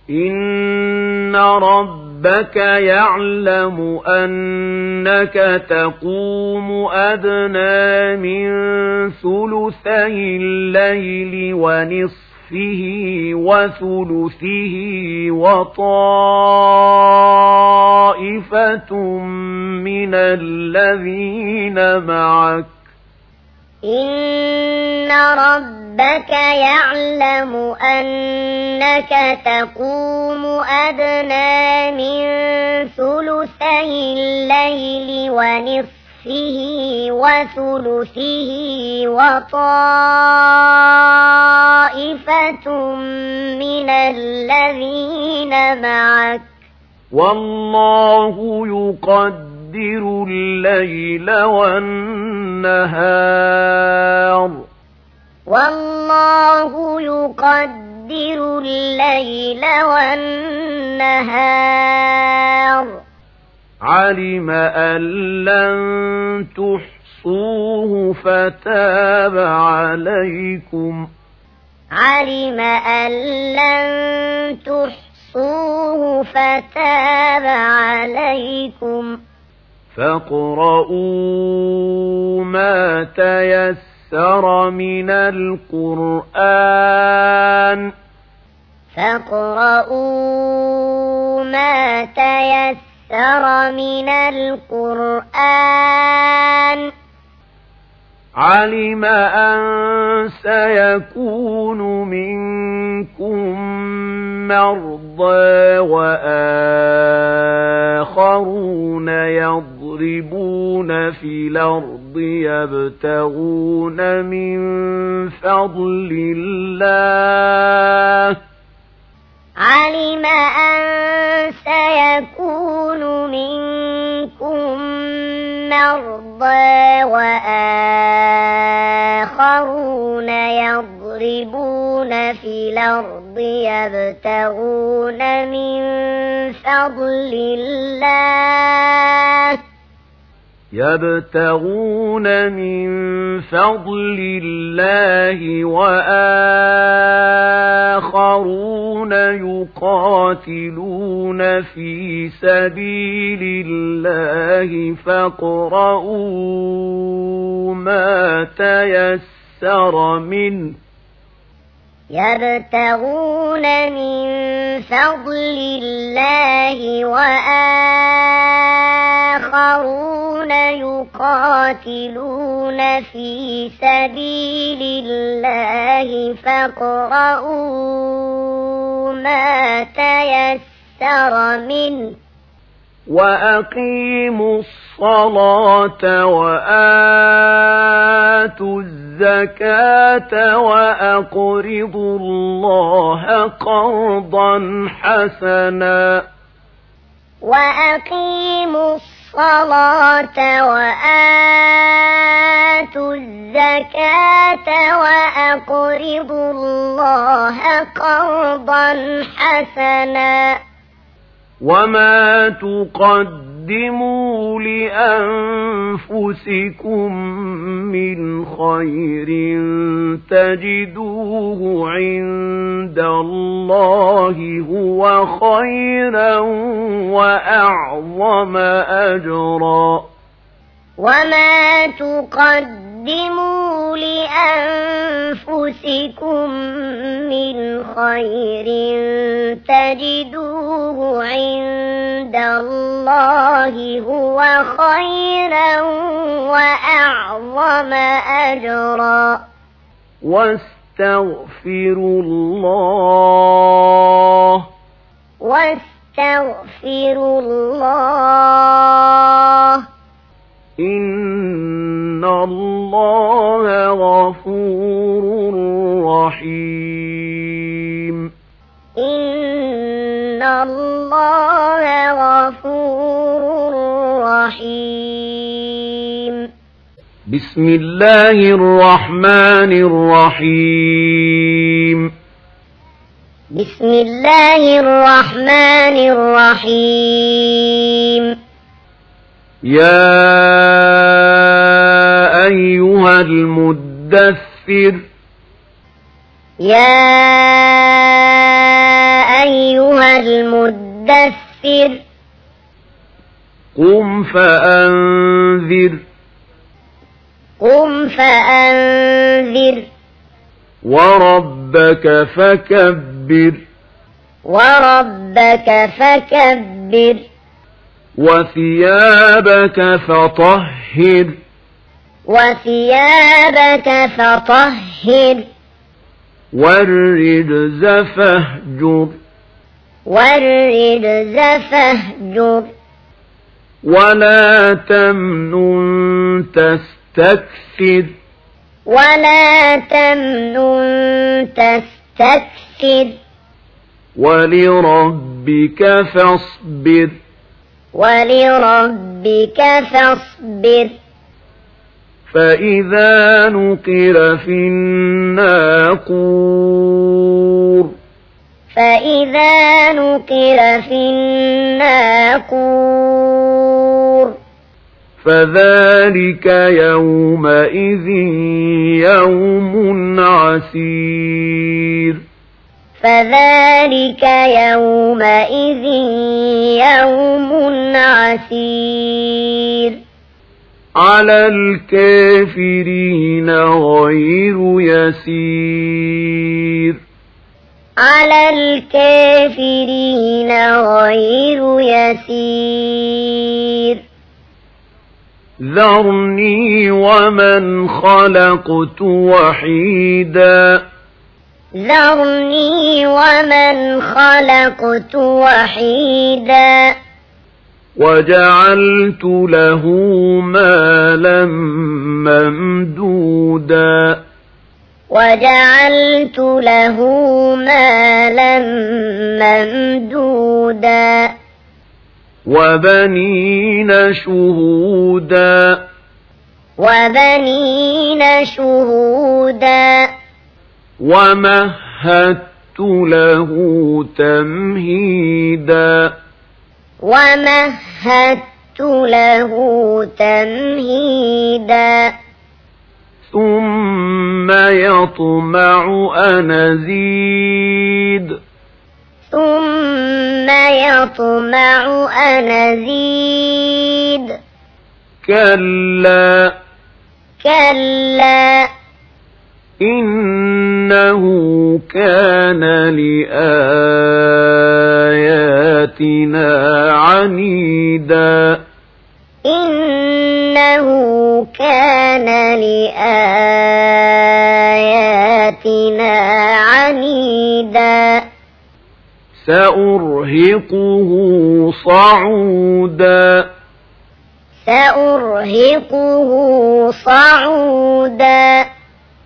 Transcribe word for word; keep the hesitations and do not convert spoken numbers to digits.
إن ربك يعلم أنك تقوم أدنى من ثلثي الليل ونصفه وثلثه وطائفة من الذين معك إن ربك يعلم أنك تقوم أدنى من ثلثي الليل ونصفه وثلثه وطائفة من الذين معك والله يقدر الليل والنهار والله يقدر الليل والنهار علم أن لن تحصوه فتاب عليكم علم أن لن تحصوه فتاب عليكم فاقرؤوا ما تيسر من القرآن فاقرؤوا ما تيسر من القرآن علم أن سيكون منكم مرضى وآخرون يضربون في الأرض يبتغون من فضل الله علم أن سيكون منكم مرضى وآخرون يضربون في الأرض يبتغون من فضل الله يبتغون من فضل الله وآخرون يقاتلون في سبيل الله فاقرؤوا ما تيسر منه يبتغون من فضل الله وآخرون يقاتلون في سبيل الله فاقرؤوا ما تيسر منه وأقيموا الصلاة وآتوا الزكاة وأقرضوا الله قرضا حسنا وأقيموا الصلاة وآتوا الزكاة وأقرضوا الله قرضا حسنا وما تقدموا لأنفسكم من خير تجدوه عند الله هو خيرا وأعظم أجرا وما تقدموا لأنفسكم من خير تجدوه عند الله هو خيرا وأعظم أجرا واستغفروا الله واستغفروا الله إن الله غفور رحيم إن الله غفور رحيم بسم الله الرحمن الرحيم بسم الله الرحمن الرحيم يا أيها المدثر يا أيها المدثر قم فأنذر قم فأنذر وربك فكبر وربك فكبر وثيابك فطهر وثيابك فطهر والرجز فاهجر والرجز فاهجر ولا تمنن تستكثر ولا تمنن تستكثر ولربك فاصبر ولربك فاصبر فإذا نقر في الناقور فإذا نقر في الناقور فذلك يومئذ يوم عسير فذلك يومئذ يوم عسير على الكافرين غير يسير على الكافرين غير يسير ذرني ومن خلقت وحيدا ذرني ومن خلقت وحيدا وجعلت له مالا ممدودا وجعلت له مالا ممدودا وبنين شهودا وبنين شهودا ومهدت له تمهيدا ومهدت له تمهيدا ثم يطمع أن أزيد ثم يطمع أن أزيد كلا كلا إنه كان لآياتنا عنيدا إنه كان لآياتنا عنيدا سأرهقه صعودا سأرهقه صعودا